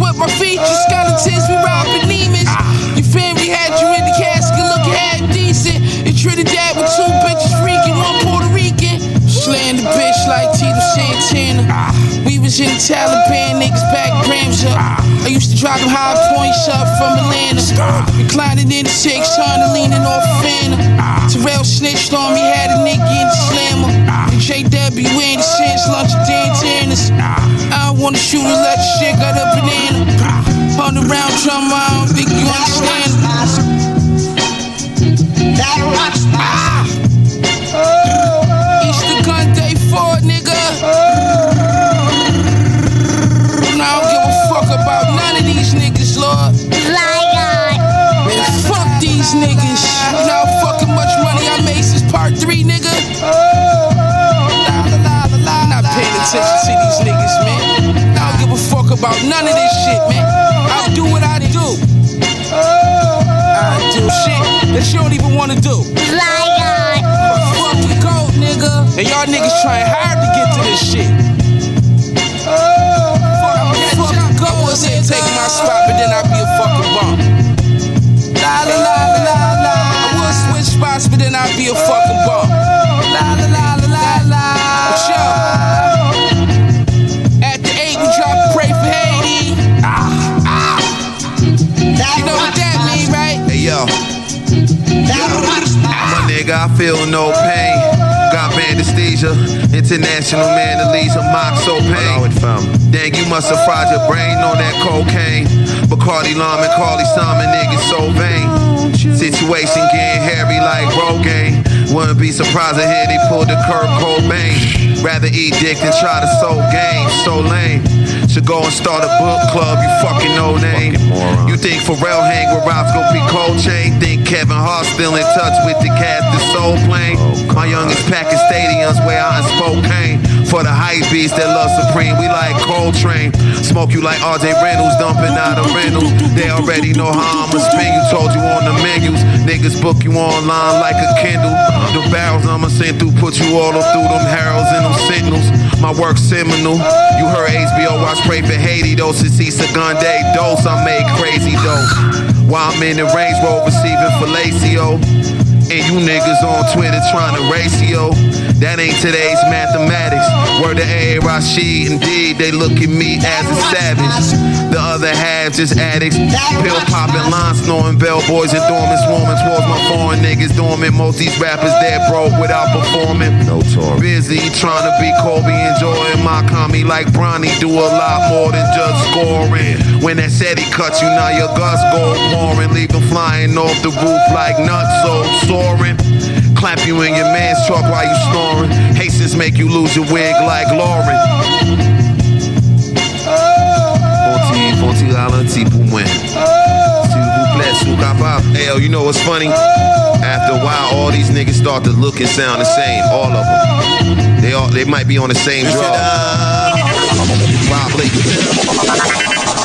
with my features, skeletons, we robbing demons. Your family had you in the casket looking half decent. In Trinidad with 2 bitches freaking, 1 Puerto Rican. Slaying the bitch like Tito Santana. We was in the Taliban, niggas back grams up. I used to drive them high points up from Atlanta. Reclining in the 600, leaning off a Fanta. Terrell snitched on me, had a nigga in the slammer. JW in the sense, lunch of Dantanas. I don't wanna shoot or let your shit got a banana. 100 round drum, I don't think you understand. Easter gun day 4, nigga. I don't give a fuck about none of these niggas, Lord. Man, fuck these niggas. You know how fucking much money I made since part 3, nigga? Not paying attention to these niggas, man. I don't give a fuck about none of this shit, man. I'll do what I do. I do shit that you don't even wanna do. Fuck you go, nigga. And y'all niggas trying hard to get to this shit. Fuck you go, say take my spot, but then I'll be a fucking bum. I will switch spots, but then I'll be a fucking bum. But yo, after 8 we drop a Pray for Haiti. You know what that mean, right? Hey yo, my nigga, I feel no pain. Got anesthesia, international man, the leads of mock so pain. Dang, you must have fried your brain on that cocaine. Bacardi Lime and Carly Simon, niggas so vain. Situation getting hairy like Rogaine. Wouldn't be surprised to hear they pulled the Kurt Cobain. Rather eat dick than try to soul game, so lame. Should go and start a book club, you fucking no name. You think Pharrell hang with Roscoe P. Coltrane? Think Kevin Hart still in touch with the cast of Soul Plane? My youngest packing stadiums way out in Spokane. For the hype beats that love Supreme, we like Coltrane. Smoke you like RJ Reynolds, dumping out of Reynolds. They already know how I'ma spin you, told you on the menus. Niggas book you online like a Kindle. The barrels I'ma send through, put you all up through them heralds and them sentinels. My work's seminal. You heard HBO watch Pray for Haiti, though. Since Easter gun day dose, I made crazy dough. While I'm in the Range Rover receiving fellatio. And you niggas on Twitter trying to ratio. That ain't today's mathematics. Word to A. Rashid, indeed, they look at me as a savage. The other half just addicts. Pill popping, line snoring, bellboys and dormant swarming towards my foreign niggas dormant. Most these rappers dead broke without performing. No tour. Busy trying to be Kobe, enjoying my commie like Bronny. Do a lot more than just scoring. When that SETI cuts you, now your guts go pouring. Leave them flying off the roof like nuts, so soaring. Clap you in your man's truck while you snoring. Hastings make you lose your wig like Lauren. Hey yo, you know what's funny? After a while, all these niggas start to look and sound the same. All of them. They might be on the same drug. Probably.